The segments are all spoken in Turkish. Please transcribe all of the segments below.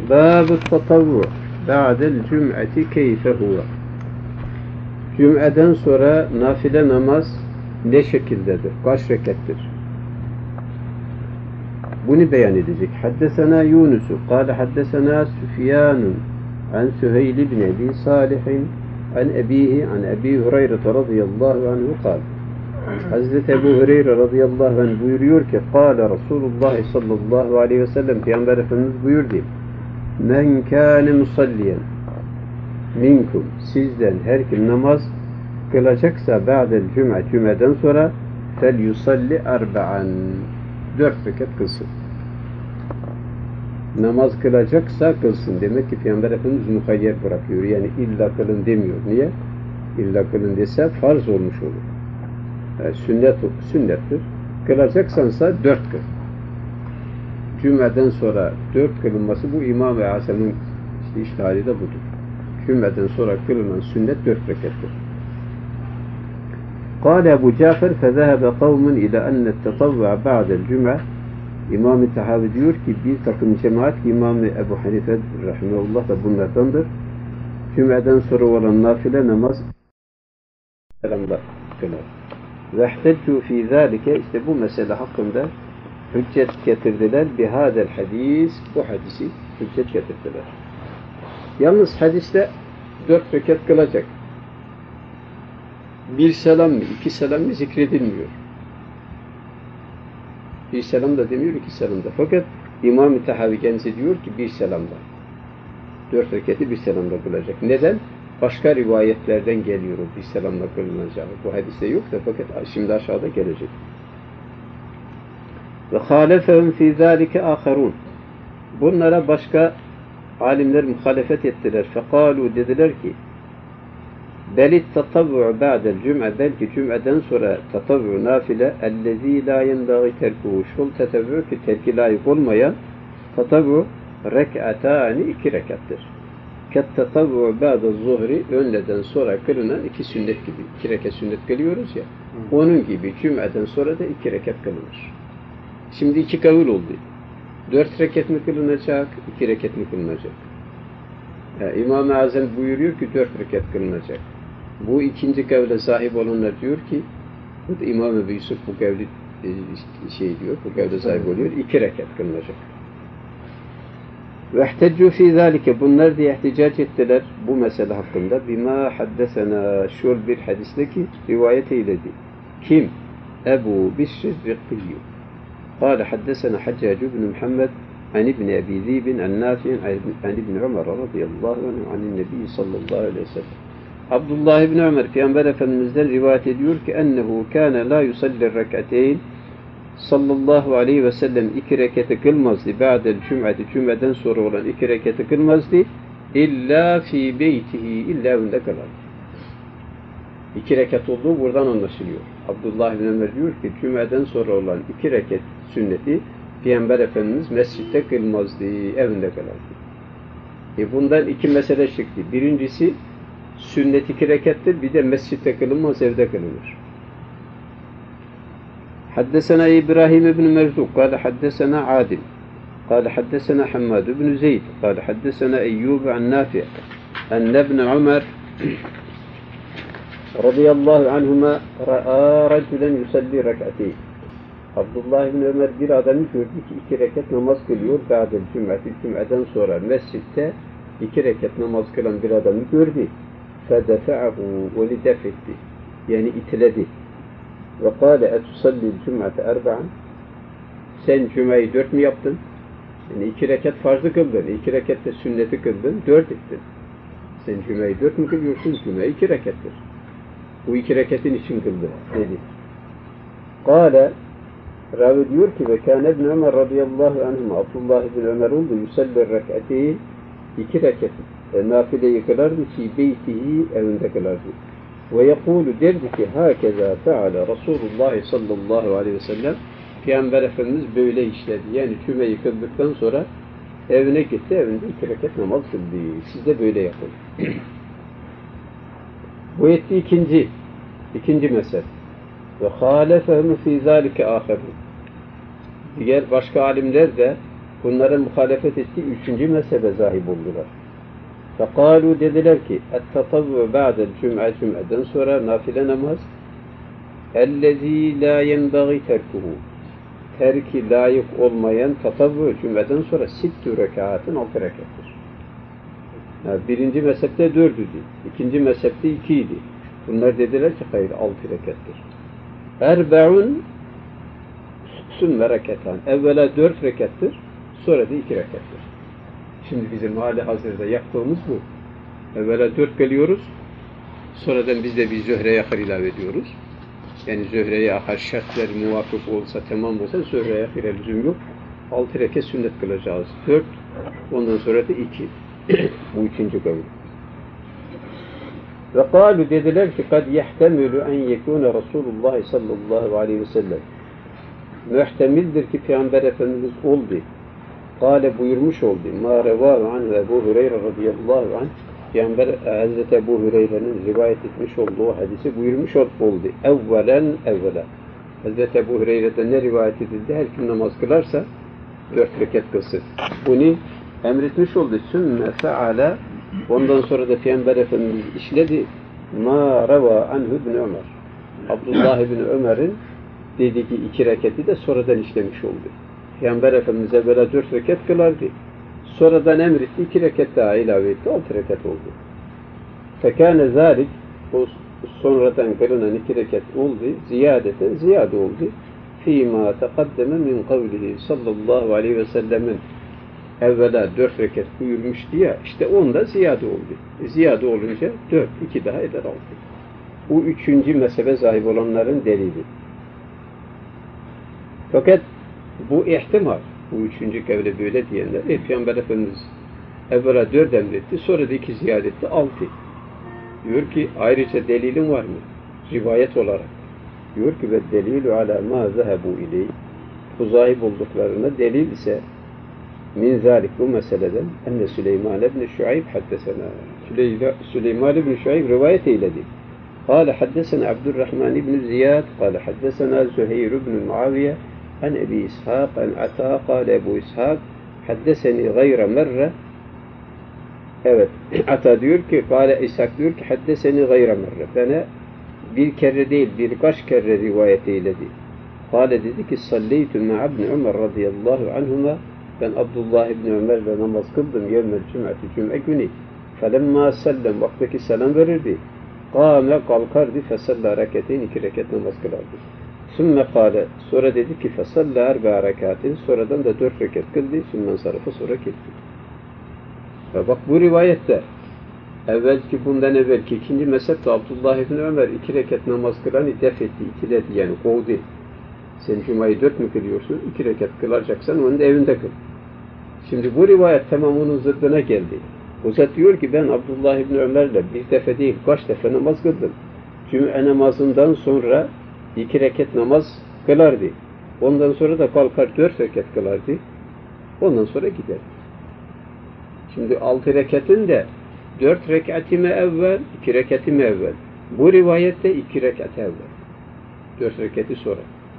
Bâb-ı tatavvu ba'del cüm'eti keyfe huve. Cüm'eden sonra nafile namaz ne şekildedir? Kaç rekettir? Bunu beyan edecek. Haddesena Yunus'u kâle haddesena Süfyanun an Süheyl ibn Ebi Salih'in an ebihi an Ebi Hureyre radıyallahu anhu kâle. Hazreti Ebu Hureyre radıyallahu anh buyuruyor ki kâle Resulullah sallallahu aleyhi ve sellem Peygamber Efendimiz buyurdu. Men kâne musalliyen minkum sizden her kim namaz kılacaksa ba'del cüm'eden sonra fel yusalli arba'an 4 rekat kılsın. Namaz kılacaksa kılsın. Demek ki Peygamber Efendimiz muhayyer bırakıyor. Yani illa kılın demiyor. Niye? İlla kılın dese farz olmuş olur. Yani sünnettir. Kılacaksansa 4 kıl. Cüm'eden sonra 4 kılınması bu İmam-ı Azam'ın iştihadi de budur. Cüm'eden sonra kılınan sünnet 4 rekattir. قال أبو جعفر فذهب قوم إلى أن التطوع بعد الجمعة İmam-ı Tahavi diyor ki bir takım cemaat İmam-ı Ebu Hanife rahimehullah da bunlardandır. Cüm'eden sonra olan nafile namaz selamlar kılar. Ve ihteccu fî zâlike işte bu mesele hakkında hüccet getirdiler. Bihâdel hadis bu hadisi hüccet getirdiler. Yalnız hadiste 4 rekat kılacak. Bir selam mı, 2 selam mı zikredilmiyor. Bir selam da demiyor, 2 selam da. Fakat İmam-ı Tahavi kendisi diyor ki bir selamda. 4 rekatı bir selamda kılacak. Neden? Başka rivayetlerden geliyor o bir selamla kılınacağı. Bu hadiste yok da fakat şimdi aşağıda gelecek. Ve halefehum fî zâlike âkharûn. Bunlara başka alimler muhalefet ettiler. Fekâlû dediler ki belit tatavvu ba'del cüm'e belki cüm'eden sonra tatavvu nafile ellezî lâ yenbâgî terkuhu şol tatavvu ki terki layık olmayan tatavvu rek'atâni 2 rekattır. Ket tatavvu ba'de zuhri öğleden sonra kılınan 2 sünnet gibi. 2 rekat sünnet kılıyoruz ya. Onun gibi cüm'eden sonra da 2 rekat kılınır. Şimdi 2 kavul oldu. 4 rekat mı kılınacak, 2 rekat mı kılınacak? Yani İmam-ı Azam buyuruyor ki 4 rekat kılınacak. Bu ikinci kavle sahip olanlar diyor ki İmam Ebu Yusuf bu kavli diyor, bu kavle sahip oluyor, 2 rekat kılınacak. Ve ihteccu fî zâlike bunlar diye ihticac ettiler bu mesele hakkında. Bima haddesena şol bir hadisle ki rivayet eyledi. Kim? Ebu Bişr Rıkkiyyu. قال حدثنا حجاج بن محمد عن ابن أبي ذئب عن نافع عن ابن عمر رضي الله عنه عن النبي صلى الله عليه وسلم. Abdullah ibn Ömer Peygamber Efendimiz'den rivayet ediyor ki ennehu kâne la yusalli rekateyn sallallahu aleyhi ve sellem 2 rekatı kılmazdı ba'del cüm'eti cüm'eden sonra olan 2 rekatı kılmazdı illa fi beytihi illa evinde kalardı. 2 rekat olduğu buradan anlaşılıyor. Abdullah ibn Ömer diyor ki cüm'eden sonra olan 2 rekat sünneti Peygamber Efendimiz mescitte kılmazdı, evinde kalardı. Bundan 2 mesele çıktı. Birincisi sünnet 2 rekattır, bir de mescitte kılınmaz, evde kılınır. Haddesena İbrahim ibn Mevzuk, kâle haddesena Adil, kâle haddesena Hammad ibn Zeyd, kâle haddesena Eyyub an Nafi' enne ibn Ömer radıyallahu anhuma ra'a raculen yusalli rek'ateyn. Abdullah ibn Ömer bir adamı gördü ki 2 rekat namaz kılıyor. Ba'del cüm'eti cüm'eden sonra mescitte 2 rekat namaz kılan bir adamı gördü. Fedefa'ahu ve lidefetti. Yani itiledi. Ve kâle etusalli cüm'ete erba'an. Sen cüm'eyi 4 mü yaptın? Yani 2 rekat farzı kıldın. 2 rekat da sünneti kıldın. 4 ettin. Sen cüm'eyi 4 mü kılıyorsun? Cüm'e 2 rekattır. Bu 2 rekatın için kıldı dedi. Kâle ravi diyor ki ve kâne ibn Ömer radıyallahu anhuma Abdullah ibn Ömer oldu yusalli rek'ateyn 2 rekat nafileyi kılardı ki beytihi evinde kılardı. Ve yekûlu derdi ki hâkezâ fe'ale Resulullah sallallahu aleyhi ve sellem Peygamber Efendimiz böyle işledi. Yani cümeyi kıldıktan sonra evine gitti, evinde 2 rekat namaz kıldı. Siz de böyle yapın. Bu etti ikinci mesele. Ve hâlefehum fî zâlike âkharûn. Diğer başka alimler de bunlara muhalefet ettiği üçüncü mezhebe zahip oldular. فَقَالُوا dediler ki اَتَّطَوُّ بَعْدَ الْجُمْعَ cüm'eden sonra nafile namaz اَلَّذ۪ي لَا يَنْبَغِي تَرْكُهُ terki layık olmayan tatavvu cümleden sonra sittü rekatın 6 rekattir. Yani birinci mezhepte 4'üydü. İkinci mezhepte 2 idi. Bunlar dediler ki hayır 6 rekattir. Erbe'un sümme rekatan. Evvela 4 rekattır. Sonra da 2 rekattır. Şimdi bizim hali hazırda yaptığımız bu. Evvela 4 geliyoruz. Sonradan biz de bir zöhreye ahir ilave ediyoruz. Yani zöhreye ahir şartlar muvafık olsa, tamam olsa zöhreye ahir lüzum yok. 6 rekat sünnet kılacağız. 4, ondan sonra da 2. Bu üçüncü kavli. Ve kâlu dediler ki kad yehtemülü en yekûne Resulullah sallallahu aleyhi ve sellem. Muhtemildir ki Peygamber Efendimiz oldu. Kâle buyurmuş oldu. Mâ revâhu anhu Ebu Hureyre radıyallahu anh. Peygamber Hazreti Ebu Hureyre'nin rivayet etmiş olduğu hadisi buyurmuş oldu. Evvela. Hazreti Ebu Hureyre'den ne rivayet edildi? Her kim namaz kılarsa 4 rekat kılsın. Bunu emretmiş oldu. Sümme feala. Ondan sonra da Peygamber Efendimiz işledi. Ma reva anhu ibn Ömer. Abdullah ibn Ömer'in dediği 2 rekati de sonradan işlemiş oldu. Peygamber Efendimiz evvela 4 rekat kılardı. Sonradan emretti, 2 rekat daha ilave etti, 6 rekat oldu. Fekâne zâlik, o sonradan kılınan 2 rekat oldu, ziyade oldu. Fîmâ teqaddeme min kavlihi sallallahu aleyhi ve sellemin evvela 4 rekat buyurmuştu ya, işte onda ziyade oldu. Ziyade olunca 4, 2 daha eder 6. Bu üçüncü mezhebe sahip olanların delili. Fakat bu ihtimal, bu üçüncü kavle böyle diyenler, Peygamber Efendimiz evvela 4 emretti, sonra da 2 ziyade etti, 6. Diyor ki, ayrıca delilin var mı? Rivayet olarak. Diyor ki, ve delilü ala ma zehebu ileyh. Bu zahip olduklarına delil ise min zalik bu meseleden enne Süleyman ibn Şuayb haddesena. Süleyman ibn Şuayb rivayet eyledi. Kâle haddesena Abdurrahman ibn Ziyad, kâle haddesena Züheyr ibn Muaviye, an Ebi İshak, an Ata, kâle Ebu İshak, haddeseni gayra merre. Evet, Ata diyor ki, kâle İshak diyor ki, haddeseni gayra merre. Bana bir kere değil, birkaç kere rivayet eyledi. Kâle dedi ki, salleytü ma'abni Ömer radıyallahu anhuma, ben Abdullah ibn Ömer'le namaz kıldım yevmel cüm'e günü. Felemma sellem, vaktaki selam verirdi. Kâme kalkardı, fesalla reketeyn, 2 rekat namaz kılardı. Sümme kâle, sonra dedi ki, fesalla erba rekatin, sonradan da 4 rekat kıldı, sümmen sarıfı sonra gitti. Ve bak bu rivayette, bundan evvelki ikinci mezhepte Abdullah ibn Ömer 2 rekat namaz kılanı def etti, itiledi yani kovdu. Sen Cuma'yı 4 mü kılıyorsun? 2 rekat kılacaksan onu da evinde kıl. Şimdi bu rivayet tamam onun zıddına geldi. O zat diyor ki ben Abdullah ibn Ömer'le bir defa değil kaç defa namaz kıldım. Cuma namazından sonra 2 rekat namaz kılardı. Ondan sonra da kalkar 4 rekat kılardı. Ondan sonra gider. Şimdi 6 rekatın da 4 rekatı mı evvel, 2 rekatı mı evvel? Bu rivayette 2 rekat evvel. 4 rekatı sonra.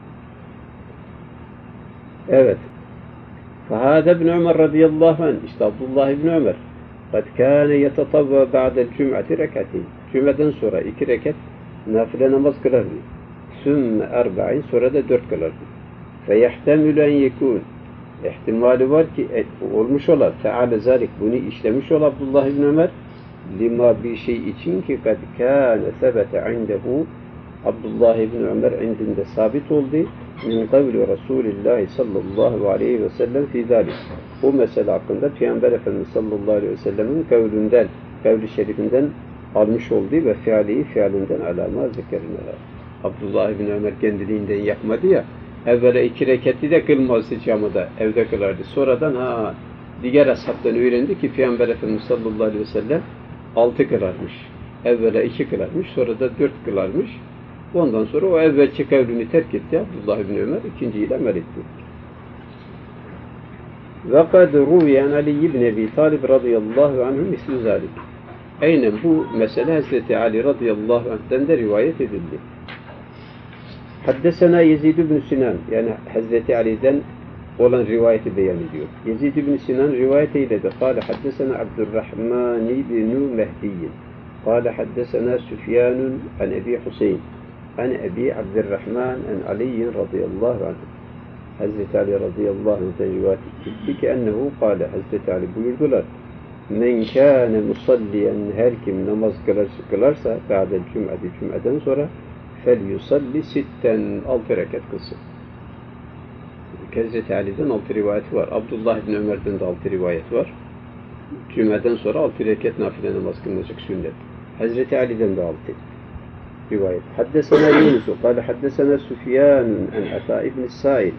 Evet. فهذا ابن عمر رضي الله عنه işte Abdullah ibn Ömer قد كان يتطوع بعد الجمعة ركعتين Cuma'dan sonra 2 rekat nafile namaz kılardı. Sümme erba'in sonra da 4 kılardı. فَيَحْتَمِلُ اَنْ يَكُونَ ihtimali var ki olmuş ola Teala zalik bunu işlemiş ol Abdullah ibn Ömer lima bir şey için ki kad kâne sebete indehu Abdullah ibn Ömer indinde sabit oldu min kavli Resulullah sallallahu aleyhi ve sellem fi zalik. Bu mesele hakkında Peygamber Efendimiz sallallahu aleyhi ve sellemin kavli şerifinden almış olduğu ve fiilinden alama zikrine. Abdullah ibn Ömer kendiliğinden yapmadı ya, evvela 2 rekatı da kılmazdı camıda, evde kılardı. Sonradan diğer ashabtan öğrendi ki Peygamber Efendimiz sallallahu aleyhi ve sellem 6 kılarmış. Evvela 2 kılarmış, sonra da 4 kılarmış. Ondan sonra o evvelki kavlini terk etti Abdullah ibn Ömer, ikinciyle amel etti. Ve kad ruviyen Ali ibn Ebi Talib radıyallahu anhu misli zalik. Aynen bu mesele Hazreti Ali radıyallahu anh'den de rivayet edildi. Haddesena Yezid ibn Sinan, yani Hazreti Ali'den olan rivayeti beyan ediyor. Yezid ibn Sinan rivayet eyledi. Kâle haddesena Abdurrahman ibn Mehdi'yin. Kâle haddesena Süfyanun an Ebi Hüseyin. An Ebi Abdurrahman an Aliyin radıyallahu anh. Hazreti Ali radıyallahu anh'ten rivayet etti ki ennehu kâle. Hazreti Ali buyurdular. Men kâne musalliyen, her kim namaz kılarsa ba'del cüm'ati, cüm'eden sonra fel yusalli sitten, 6 rekat kılsın. Hazreti Ali'den 6 rivayeti var. Abdullah bin Ömer'den de 6 rivayet var. Cüm'eden sonra 6 rekat nafile namaz kılınacak sünnet. Hazreti Ali'den de 6 rivayet. Haddesena Yunus'u kâle haddesena Süfyanun en Ata ibn Sa'id.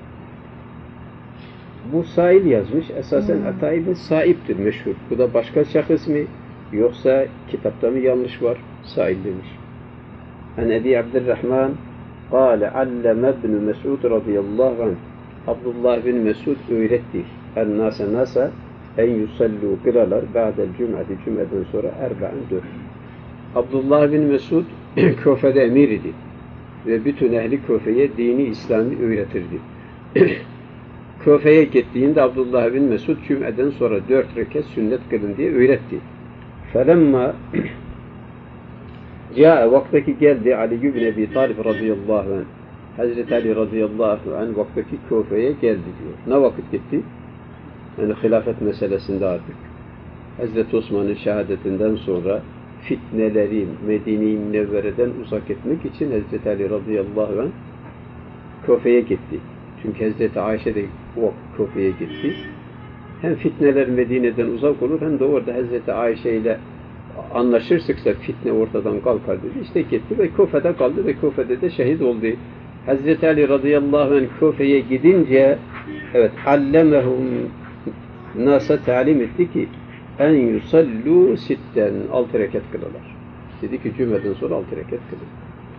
Bu Sail yazmış. Esasen Ata ibn Sa'ib'dir meşhur. Bu da başka şahıs mı? Yoksa kitapta mı yanlış var? Sail demiş. En Ebi Abdurrahman kâle alleme ibn Mes'ud radıyallahu anh. Abdullah bin Mesud öğretti. En nasa en yusallu kıralar ba'del cüm'ati, cüm'eden sonra 4. Abdullah bin Mesud Küfe'de emir idi. Ve bütün ehli Küfe'ye dini İslam'ı öğretirdi. Küfe'ye gittiğinde Abdullah bin Mesud cüm'eden sonra 4 rekat sünnet kılın diye öğretti. Felemma vaktaki geldi Ali bin Ebi Talib radıyallahu anh. Hazreti Ali radıyallahu anh vaktaki Küfe'ye geldi diyor. Ne vakit gitti? Yani hilafet meselesinde artık. Hazreti Osman'ın şehadetinden sonra fitneleri Medine-i Münevvere'den uzak etmek için Hazreti Ali radıyallahu anh Küfe'ye gitti. Çünkü Hazreti Ayşe de o Küfe'ye gitti. Hem fitneler Medine'den uzak olur hem de orada Hazreti Ayşe ile anlaşırsak fitne ortadan kalkar dedi. İşte gitti ve Küfe'de kaldı ve Küfe'de de şehit oldu. Hazreti Ali radıyallahu anh Küfe'ye gidince allemehum nasa talim etti ki en yusallu sitten, 6 rekat kılarlar. Dedi ki cümleden sonra 6 rekat kılın.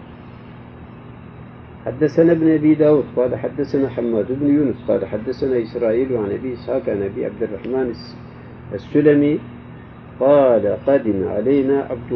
حدثنا ابن أبي داود قال حدثنا حماد بن يونس قال حدثنا إسرائيل عن أبي إسحاق عن أبي عبد الرحمن السلمي قال قدم علينا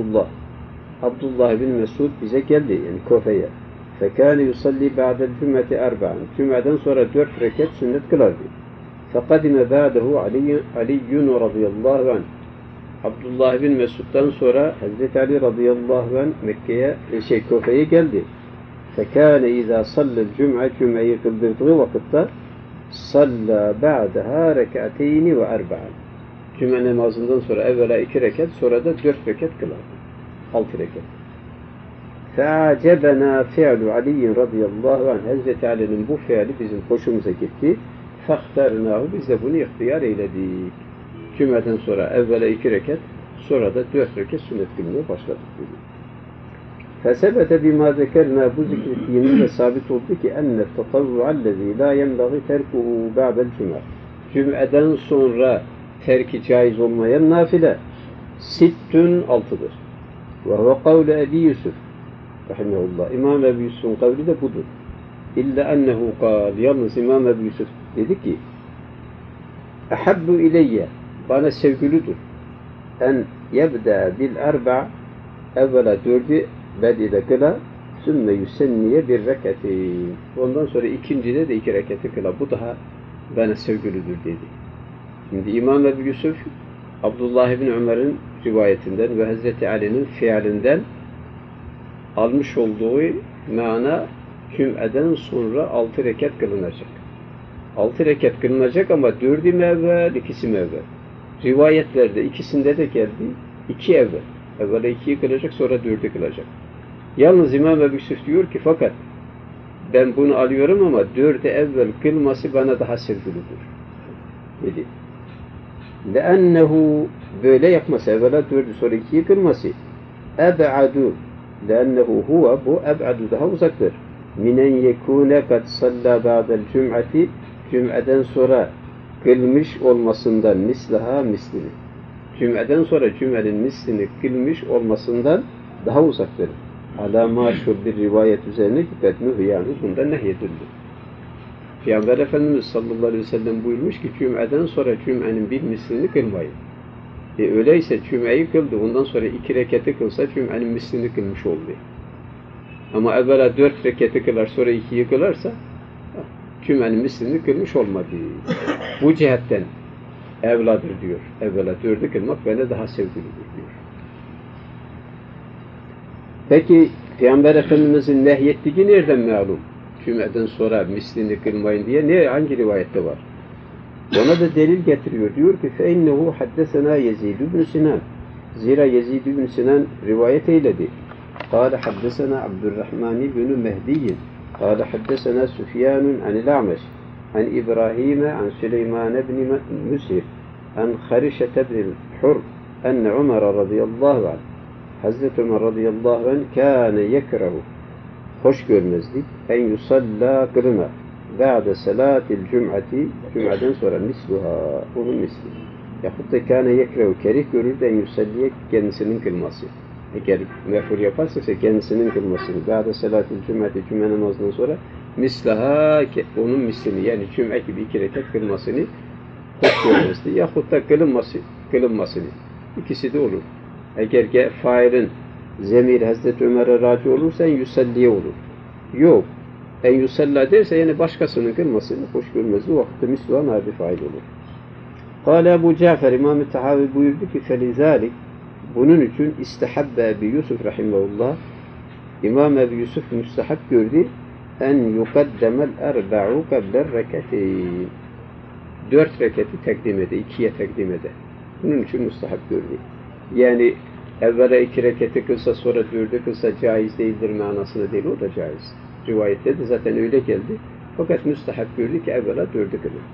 عبد الله bin Mesud bize geldi yani Küfe'ye. فكان يصلي بعد الجمعة 4. Cümleden sonra 4 rekat sünnet kılardı. فقدم بعده علي رضي الله عنه. Abdullah bin Mesud'dan sonra Hazreti Ali radıyallahu anh Mekke'ye Küfe'ye geldi. فَكَانَ اِذَا صَلَّ الْجُمْعَ cümleyi kıldırdığı vakitte صَلَّى بَعْدَهَا رَكَعَتَيْنِ وَأَرْبَعًا. Cüme namazından sonra evvela 2 rekat, sonra da 4 rekat kılardı. 6 rekat. فَاَعْجَبَنَا فِعْلُ عَلِيٍّ radıyallahu anh. Hazreti Ali'nin bu fiili bizim hoşumuza gitti. فَاخْتَرْنَاهُ. Biz de bunu ihtiyar eyledik. Cümleden sonra evvela 2 rekat, sonra da 4 rekat sünnet kılmaya başladık. فَسَبَتَ بِمَا ذَكَرْنَا. Bu zikrettiğimizde sabit oldu ki اَنَّ التَّطَوُّعَ الَّذ۪ي لَا يَنْبَغِ تَرْكُهُ بَعْدَ الْجُمَعِ. Cüm'eden sonra terki caiz olmayan nafile 6'dır. وَهُوَ قَوْلَ Ebi Yusuf rahimahullah. İmam Ebu Yusuf'un kavli de budur. İlla ennehu kâl. Yalnız İmam Ebu Yusuf dedi ki اَحَبُّ اِلَيَّ. Bana sevgilidir. En yebda bil 4. Evvela 4'ü bedide kıla, sümme yüsenniye bir rekati. Ondan sonra ikincide de 2 rekati kıla. Bu daha bana sevgilidir dedi. Şimdi İmam Ebu Yusuf, Abdullah ibn Ömer'in rivayetinden ve Hazreti Ali'nin fiilinden almış olduğu mana cüm'eden sonra 6 rekat kılınacak. 6 rekat kılınacak ama 4'ü mü evvel, 2'si mi evvel? Rivayetlerde ikisinde de geldi 2 evvel. Evvela 2'yi kılacak, sonra 4'ü kılacak. Yalnız İmam Ebu Yusuf diyor ki fakat ben bunu alıyorum ama 4'ü evvel kılması bana daha sevgilidir dedi. لَأَنَّهُ böyle yapması, evvela 4'ü sonra 2'yi kılması اَبْعَدُ لَأَنَّهُ huve bu eb'adu daha uzaktır. مِنَنْ يَكُونَ قَدْ صَلَّى بَعْدَ الْجُمْعَةِ cüm'eden sonra kılmış olmasından mislaha mislini. Cüm'eden sonra cümlenin mislini kılmış olmasından daha uzaktır. Alâ maşhur bir rivayet üzerine ki bednuhu yani bundan nehyedildi. Peygamber Efendimiz sallallahu aleyhi ve sellem buyurmuş ki cüm'eden sonra cüm'enin bir mislini kılmayın. Öyleyse cüm'eyi kıldı. Ondan sonra 2 rekatı kılsa cüm'enin mislini kılmış oldu. Ama evvela 4 rekatı kılar sonra 2'yi kılarsa cümenin mislini kılmış olmadı. Bu cihetten evladır diyor. Evvela 4'ü kılmak bana daha sevgilidir diyor. Peki Peygamber Efendimiz'in nehyettiği nereden malum? Cümleden sonra mislini kılmayın diye hangi rivayette var? Ona da delil getiriyor. Diyor ki فَاِنَّهُ حَدَّسَنَا يَزِيدُ بْنُ Sinan. Zira Yezid ibn Sinan rivayet eyledi. قال حدثنا عبد الرحمن بن مهدي قال حدثنا سفيان عن الأعمش عن إبراهيم عن سليمان بن مسهر عن خرشة بن الحر أن عمر رضي الله عنه Hazreti Ömer radıyallahu anh kâne yekrehu hoş görmezdi en yusalla kılına ba'de salatil cum'ati cum'adan sonra misluha onun misli yahut da kâne yekrehu kerih görürdü en yusalliye kendisinin kılması eğer mefhur yaparsa kendisinin kılmasını ba'de salatil cum'ati cum'a namazından sonra mislaha onun mislini yani cum'a gibi 2 rekat kılmasını hoş görmezdi yahut da kılınmasını ikisi de olur. Eğer failin zemir Hazreti Ömer'e raci olursa en yusalliye olur. Yok. En yusalla derse yani başkasının kılmasını hoş görmez. O vakitte misluha nabi fail olur. Kâle Ebu Cafer İmam-ı Tahavi buyurdu ki felizalik bunun için istehabbe Ebu Yusuf rahimahullah İmam Ebu Yusuf müstehab gördü en yukaddemel erba'u kabler rekateyn 4 reketi takdim ede, 2'ye takdim ede. Bunun için müstehab gördü. Yani evvela 2 reketi kılsa sonra 4'ü kılsa caiz değildir manasına değil, o da caiz. Rivayette de zaten öyle geldi. Fakat müstehab gördü ki evvela 4'ü kılın.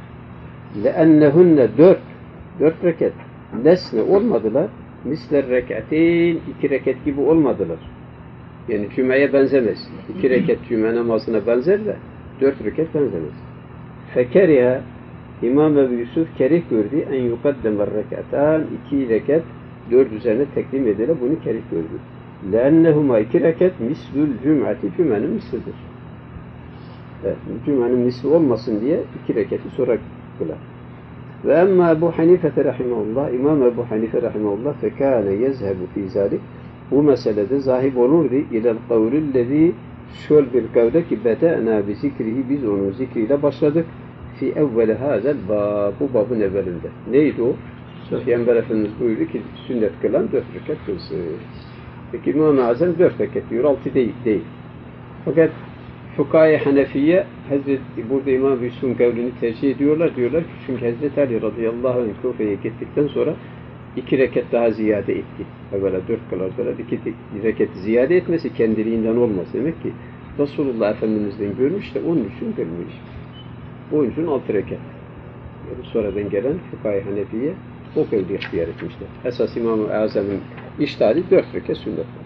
لَاَنَّهُنَّ 4 rekat lesne olmadılar. Misler rekateyn 2 rekat gibi olmadılar. Yani cümleye benzemez. 2 rekat cüme namazına benzer de 4 rekat benzemez. Fekeriha İmam Ebu Yusuf kerih gördü en yukaddemer rekatan 2 rekat 4 üzerine teklim edilir. Bunu kerih gördü. لَاَنَّهُمَا 2 rekat mislül cüm'ati cümenin mislidir. Evet, cümenin misli olmasın diye 2 rekatı sonra kılar. Ve emma Ebu Hanife rahimahullah İmam Ebu Hanife rahimahullah fekâne yezhebu fî zâlik bu meselede zahib olurdu ilel kavlillezî şöyle bir kavle ki bede'nâ bi zikrihi biz onun zikriyle başladık fi evveli hâzel bâb bu babın evvelinde. Neydi o? Peygamber Efendimiz buyurdu ki sünnet kılan 4 rekat kılsın. Peki İmam-ı Azam 4 rekat diyor, 6 değil. Fakat Fukâh-i Hanefiye burada İmam-ı Yusuf'un kavlini tercih ediyorlar. Diyorlar ki çünkü Hazreti Ali radıyallahu anh Kufe'ye gittikten sonra 2 rekat daha ziyade etti. Evvela 4 kılardılar. 2 rekat ziyade etmesi kendiliğinden olmaz. Demek ki Resulullah Efendimiz'den görmüş de onun için kılmış. Onun için 6 rekat. Yani sonradan gelen Fukâh-i Hanefiye o kavli ihtiyar etmişler. Esas İmam-ı Azam'ın iştihadi 4 rekat sünnet.